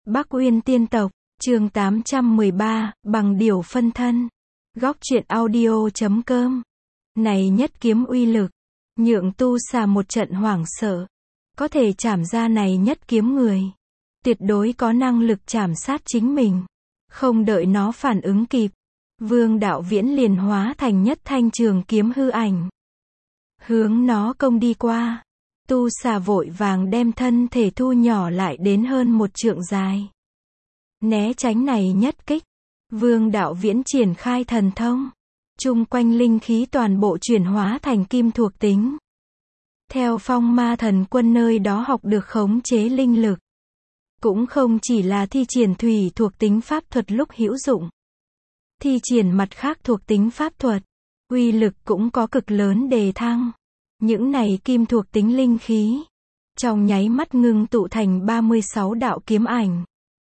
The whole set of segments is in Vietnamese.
Bắc Uyên Tiên Tộc, chương 813, bằng điều phân thân. Góc truyện audio.com. Này nhất kiếm uy lực, nhượng tu xà một trận hoảng sợ. Có thể chảm ra này nhất kiếm người. Tuyệt đối có năng lực chảm sát chính mình. Không đợi nó phản ứng kịp. Vương Đạo Viễn liền hóa thành nhất thanh trường kiếm hư ảnh. Hướng nó công đi qua. Tu xà vội vàng đem thân thể thu nhỏ lại đến hơn một trượng dài. Né tránh này nhất kích. Vương Đạo Viễn triển khai thần thông. Chung quanh linh khí toàn bộ chuyển hóa thành kim thuộc tính. Theo Phong Ma Thần Quân nơi đó học được khống chế linh lực. Cũng không chỉ là thi triển thủy thuộc tính pháp thuật lúc hữu dụng. Thi triển mặt khác thuộc tính pháp thuật. Uy lực cũng có cực lớn đề thăng. Những này kim thuộc tính linh khí. Trong nháy mắt ngưng tụ thành 36 đạo kiếm ảnh.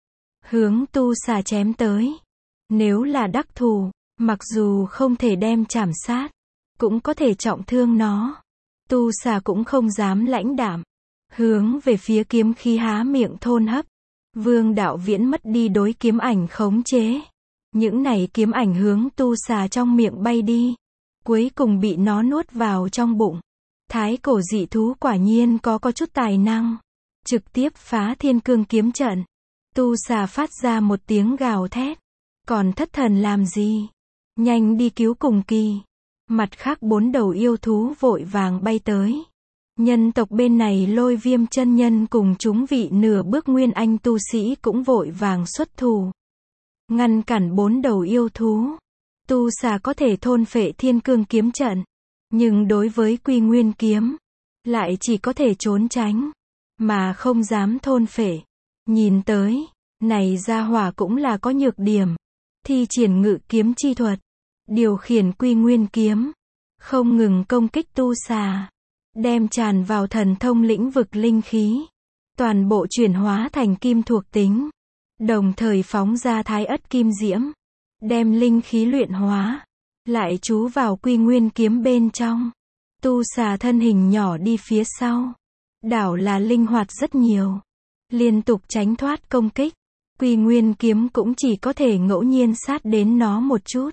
Hướng tu xà chém tới. Nếu là đắc thủ, mặc dù không thể đem chảm sát, cũng có thể trọng thương nó. Tu xà cũng không dám lãnh đạm. Hướng về phía kiếm khí há miệng thôn hấp. Vương Đạo Viễn mất đi đối kiếm ảnh khống chế. Những này kiếm ảnh hướng tu xà trong miệng bay đi. Cuối cùng bị nó nuốt vào trong bụng. Thái cổ dị thú quả nhiên có chút tài năng. Trực tiếp phá thiên cương kiếm trận. Tu xà phát ra một tiếng gào thét. Còn thất thần làm gì? Nhanh đi cứu cùng kỳ. Mặt khác 4 đầu yêu thú vội vàng bay tới. Nhân tộc bên này Lôi Viêm chân nhân cùng chúng vị nửa bước nguyên anh tu sĩ cũng vội vàng xuất thủ. Ngăn cản 4 đầu yêu thú. Tu xà có thể thôn phệ thiên cương kiếm trận. Nhưng đối với Quy Nguyên kiếm, lại chỉ có thể trốn tránh, mà không dám thôn phệ. Nhìn tới, này gia hỏa cũng là có nhược điểm. Thi triển ngự kiếm chi thuật, điều khiển Quy Nguyên kiếm, không ngừng công kích tu xà, đem tràn vào thần thông lĩnh vực linh khí, toàn bộ chuyển hóa thành kim thuộc tính, đồng thời phóng ra thái ất kim diễm, đem linh khí luyện hóa, lại chú vào Quy Nguyên kiếm bên trong. Tu xà thân hình nhỏ đi phía sau, đảo là linh hoạt rất nhiều, liên tục tránh thoát công kích. Quy Nguyên kiếm cũng chỉ có thể ngẫu nhiên sát đến nó một chút,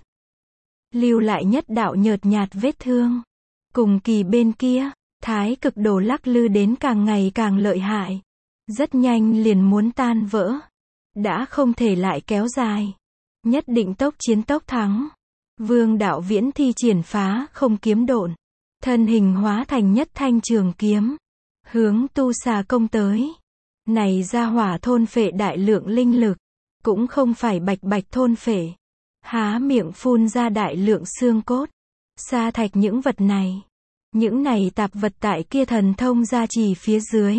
lưu lại nhất đạo nhợt nhạt vết thương. Cùng kỳ bên kia, thái cực đồ lắc lư đến càng ngày càng lợi hại, rất nhanh liền muốn tan vỡ, đã không thể lại kéo dài, nhất định tốc chiến tốc thắng. Vương Đạo Viễn thi triển phá không kiếm độn, thân hình hóa thành nhất thanh trường kiếm, hướng tu xà công tới. Này gia hỏa thôn phệ đại lượng linh lực, cũng không phải bạch bạch thôn phệ, há miệng phun ra đại lượng xương cốt, sa thạch những vật này. Những này tạp vật tại kia thần thông gia trì phía dưới,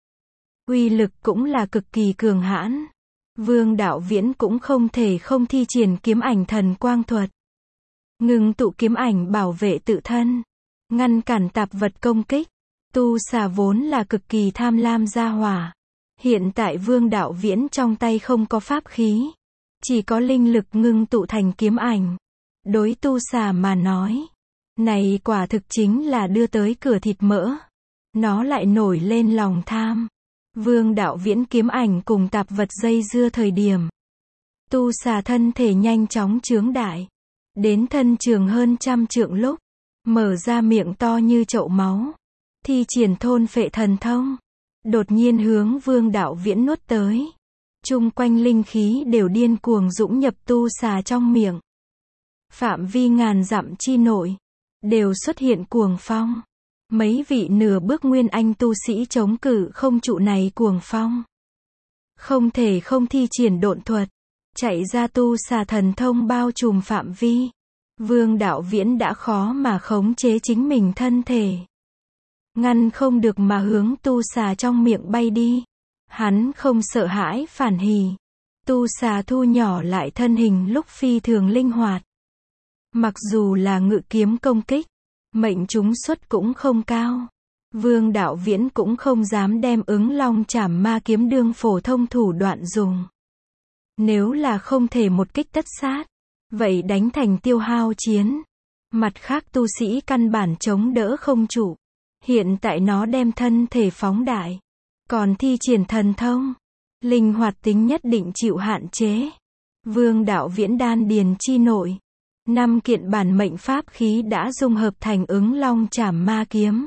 uy lực cũng là cực kỳ cường hãn. Vương Đạo Viễn cũng không thể không thi triển kiếm ảnh thần quang thuật. Ngừng tụ kiếm ảnh bảo vệ tự thân, ngăn cản tạp vật công kích. Tu xà vốn là cực kỳ tham lam gia hỏa. Hiện tại Vương Đạo Viễn trong tay không có pháp khí, chỉ có linh lực ngưng tụ thành kiếm ảnh. Đối tu xà mà nói, này quả thực chính là đưa tới cửa thịt mỡ. Nó lại nổi lên lòng tham. Vương Đạo Viễn kiếm ảnh cùng tạp vật dây dưa thời điểm, tu xà thân thể nhanh chóng chướng đại, đến thân trường hơn 100 trượng lúc, mở ra miệng to như chậu máu, thi triển thôn phệ thần thông, đột nhiên hướng Vương Đạo Viễn nuốt tới. Chung quanh linh khí đều điên cuồng dũng nhập tu xà trong miệng. Phạm vi ngàn dặm chi nội, đều xuất hiện cuồng phong. Mấy vị nửa bước nguyên anh tu sĩ chống cự không trụ này cuồng phong. Không thể không thi triển độn thuật, chạy ra tu xà thần thông bao trùm phạm vi. Vương Đạo Viễn đã khó mà khống chế chính mình thân thể. Ngăn không được mà hướng tu xà trong miệng bay đi. Hắn không sợ hãi phản hỉ. Tu xà thu nhỏ lại thân hình lúc phi thường linh hoạt. Mặc dù là ngự kiếm công kích, mệnh trúng suất cũng không cao. Vương Đạo Viễn cũng không dám đem ứng long chảm ma kiếm đương phổ thông thủ đoạn dùng. Nếu là không thể một kích tất sát, vậy đánh thành tiêu hao chiến. Mặt khác tu sĩ căn bản chống đỡ không trụ. Hiện tại nó đem thân thể phóng đại, còn thi triển thần thông, linh hoạt tính nhất định chịu hạn chế. Vương đạo viễn đan điền chi nội. 5 kiện bản mệnh pháp khí đã dung hợp thành ứng long trảm ma kiếm.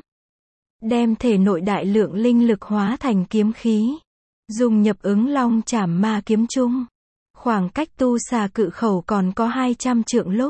Đem thể nội đại lượng linh lực hóa thành kiếm khí. Dùng nhập ứng long trảm ma kiếm chung. Khoảng cách tu xà cự khẩu còn có 200 trượng lúc.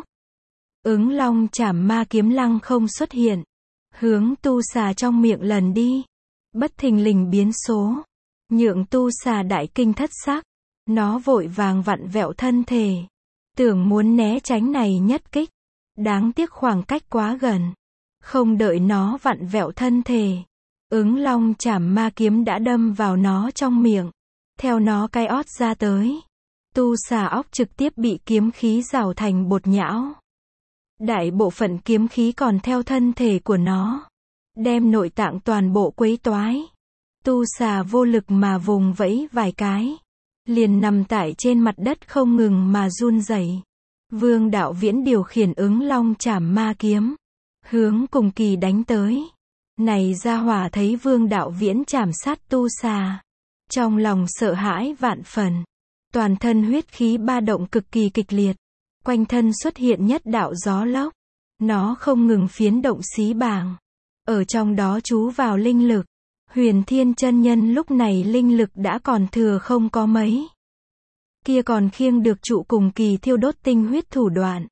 Ứng long trảm ma kiếm lăng không xuất hiện. Hướng tu xà trong miệng lần đi. Bất thình lình biến số. Nhượng tu xà đại kinh thất sắc. Nó vội vàng vặn vẹo thân thể. Tưởng muốn né tránh này nhất kích. Đáng tiếc khoảng cách quá gần. Không đợi nó vặn vẹo thân thể. Ứng long trảm ma kiếm đã đâm vào nó trong miệng. Theo nó cái ót ra tới. Tu xà óc trực tiếp bị kiếm khí rào thành bột nhão. Đại bộ phận kiếm khí còn theo thân thể của nó. Đem nội tạng toàn bộ quấy toái. Tu xà vô lực mà vùng vẫy vài cái. Liền nằm tại trên mặt đất không ngừng mà run rẩy. Vương đạo viễn điều khiển ứng long trảm ma kiếm. Hướng cùng kỳ đánh tới. Này gia hỏa thấy vương đạo viễn chảm sát tu xà. Trong lòng sợ hãi vạn phần. Toàn thân huyết khí ba động cực kỳ kịch liệt. Quanh thân xuất hiện nhất đạo gió lốc. Nó không ngừng phiến động xí bàng. Ở trong đó chú vào linh lực. Huyền Thiên chân nhân lúc này linh lực đã còn thừa không có mấy. Kia còn khiêng được trụ cùng kỳ thiêu đốt tinh huyết thủ đoạn.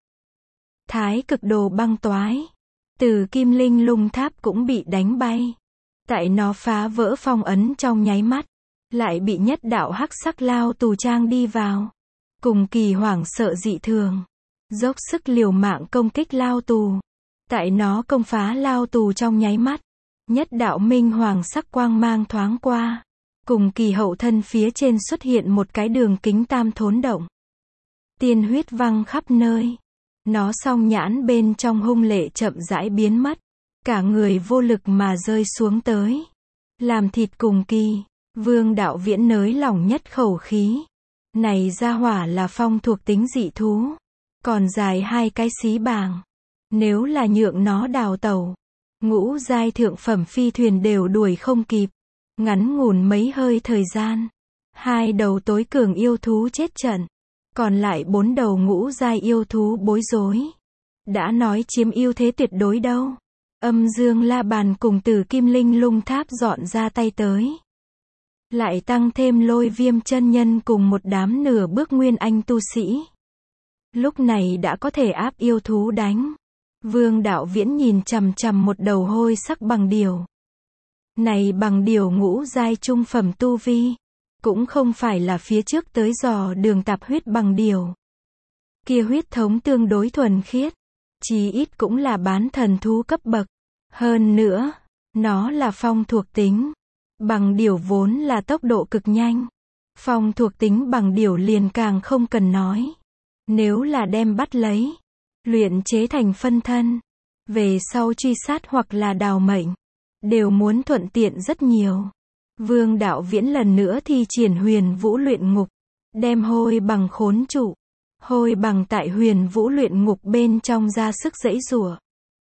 Thái cực đồ băng toái. Từ kim linh lung tháp cũng bị đánh bay. Tại nó phá vỡ phong ấn trong nháy mắt. Lại bị nhất đạo hắc sắc lao tù trang đi vào. Cùng kỳ hoảng sợ dị thường. Dốc sức liều mạng công kích lao tù. Tại nó công phá lao tù trong nháy mắt. Nhất đạo minh hoàng sắc quang mang thoáng qua. Cùng kỳ hậu thân phía trên xuất hiện một cái đường kính tam thốn động. Tiên huyết văng khắp nơi. Nó song nhãn bên trong hung lệ chậm rãi biến mất. Cả người vô lực mà rơi xuống tới. Làm thịt cùng kỳ. Vương đạo viễn nới lỏng nhất khẩu khí. Này gia hỏa là phong thuộc tính dị thú. Còn dài 2 cái xí bàng. Nếu là nhượng nó đào tẩu. Ngũ giai thượng phẩm phi thuyền đều đuổi không kịp. Ngắn ngủn mấy hơi thời gian. 2 đầu tối cường yêu thú chết trận. Còn lại 4 đầu ngũ giai yêu thú bối rối. Đã nói chiếm ưu thế tuyệt đối đâu. Âm dương la bàn cùng Tử kim linh lung tháp dọn ra tay tới. Lại tăng thêm Lôi Viêm chân nhân cùng một đám nửa bước nguyên anh tu sĩ. Lúc này đã có thể áp yêu thú đánh. Vương đạo viễn nhìn chằm chằm một đầu hôi sắc bằng điều. Này bằng điều ngũ giai trung phẩm tu vi. Cũng không phải là phía trước tới dò đường tạp huyết bằng điều. Kia huyết thống tương đối thuần khiết. Chí ít cũng là bán thần thú cấp bậc. Hơn nữa, nó là phong thuộc tính. Bằng điều vốn là tốc độ cực nhanh. Phong thuộc tính bằng điều liền càng không cần nói. Nếu là đem bắt lấy, luyện chế thành phân thân, về sau truy sát hoặc là đào mệnh, đều muốn thuận tiện rất nhiều. Vương đạo viễn lần nữa thi triển huyền vũ luyện ngục, đem hôi bằng khốn trụ. Hôi bằng tại huyền vũ luyện ngục bên trong ra sức giãy giụa.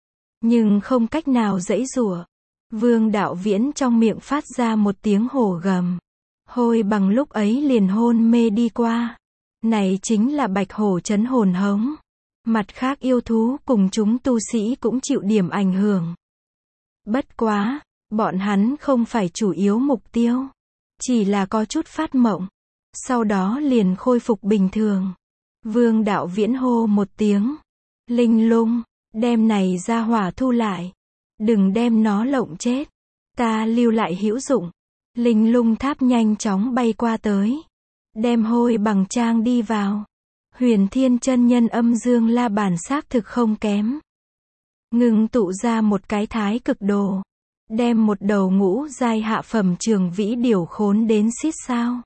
Nhưng không cách nào giãy giụa. Vương đạo viễn trong miệng phát ra một tiếng hổ gầm. Hôi bằng lúc ấy liền hôn mê đi qua. Này chính là bạch hổ trấn hồn hống. Mặt khác yêu thú cùng chúng tu sĩ cũng chịu điểm ảnh hưởng. Bất quá, bọn hắn không phải chủ yếu mục tiêu. Chỉ là có chút phát mộng. Sau đó liền khôi phục bình thường. Vương đạo viễn hô một tiếng. Linh lung, đem này ra hỏa thu lại. Đừng đem nó lộng chết. Ta lưu lại hữu dụng. Linh lung tháp nhanh chóng bay qua tới. Đem hôi bằng trang đi vào. Huyền Thiên chân nhân âm dương la bàn xác thực không kém. Ngừng tụ ra một cái thái cực đồ. Đem một đầu ngũ giai hạ phẩm trường vĩ điểu khốn đến xít sao.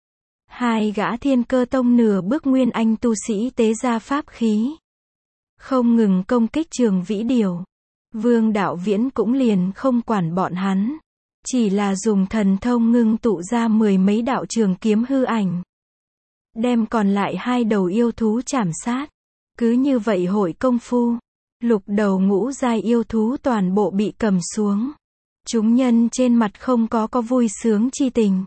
2 gã Thiên Cơ tông nửa bước nguyên anh tu sĩ tế ra pháp khí. Không ngừng công kích trường vĩ điểu. Vương đạo viễn cũng liền không quản bọn hắn. Chỉ là dùng thần thông ngưng tụ ra 10 mấy đạo trường kiếm hư ảnh. Đem còn lại 2 đầu yêu thú chảm sát. Cứ như vậy hội công phu. Lục đầu ngũ giai yêu thú toàn bộ bị cầm xuống. Chúng nhân trên mặt không có vui sướng chi tình.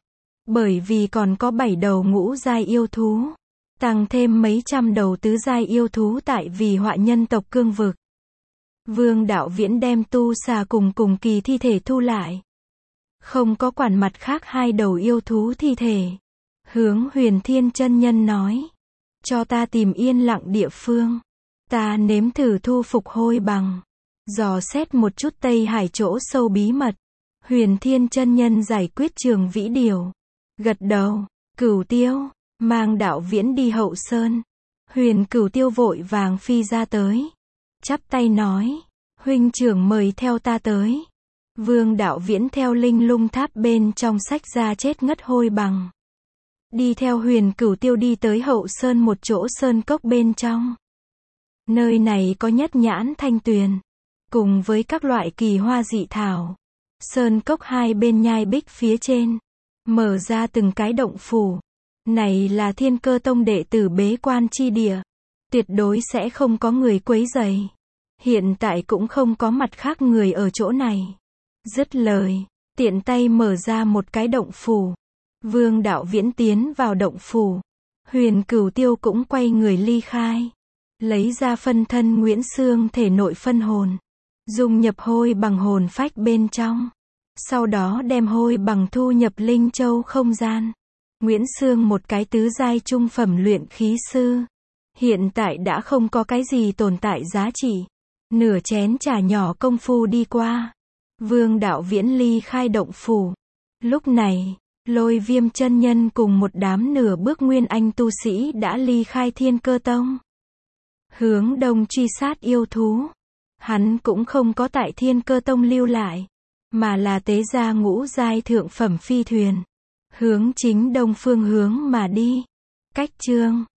Bởi vì còn có 7 đầu ngũ giai yêu thú, tăng thêm mấy trăm đầu tứ giai yêu thú tại vì họa nhân tộc cương vực. Vương Đạo Viễn đem tu xà cùng kỳ thi thể thu lại. Không có quản mặt khác 2 đầu yêu thú thi thể. Hướng Huyền Thiên chân nhân nói. Cho ta tìm yên lặng địa phương. Ta nếm thử thu phục hôi bằng. Dò xét một chút Tây Hải chỗ sâu bí mật. Huyền Thiên chân nhân giải quyết Trường Vĩ Điều. Gật đầu. Cửu Tiêu, mang Đạo Viễn đi Hậu Sơn. Huyền Cửu Tiêu vội vàng phi ra tới. Chắp tay nói. Huynh trưởng mời theo ta tới. Vương Đạo Viễn theo linh lung tháp bên trong sách ra chết ngất hôi bằng. Đi theo Huyền Cửu Tiêu đi tới Hậu Sơn một chỗ sơn cốc bên trong. Nơi này có nhất nhãn thanh tuyền, cùng với các loại kỳ hoa dị thảo. Sơn cốc hai bên nhai bích phía trên, mở ra từng cái động phủ. Này là Thiên Cơ Tông đệ tử bế quan chi địa. Tuyệt đối sẽ không có người quấy rầy. Hiện tại cũng không có mặt khác người ở chỗ này. Dứt lời, tiện tay mở ra một cái động phủ. Vương Đạo Viễn tiến vào động phủ. Huyền Cửu Tiêu cũng quay người ly khai. Lấy ra phân thân Nguyễn Xương thể nội phân hồn. Dung nhập hôi bằng hồn phách bên trong. Sau đó đem hôi bằng thu nhập linh châu không gian. Nguyễn Xương một cái tứ giai trung phẩm luyện khí sư. Hiện tại đã không có cái gì tồn tại giá trị. Nửa chén trà nhỏ công phu đi qua. Vương Đạo Viễn ly khai động phủ. Lúc này, Lôi Viêm chân nhân cùng một đám nửa bước nguyên anh tu sĩ đã ly khai Thiên Cơ Tông. Hướng đông truy sát yêu thú. Hắn cũng không có tại Thiên Cơ Tông lưu lại, mà là tế ra ngũ giai thượng phẩm phi thuyền. Hướng chính đông phương hướng mà đi. Cách chương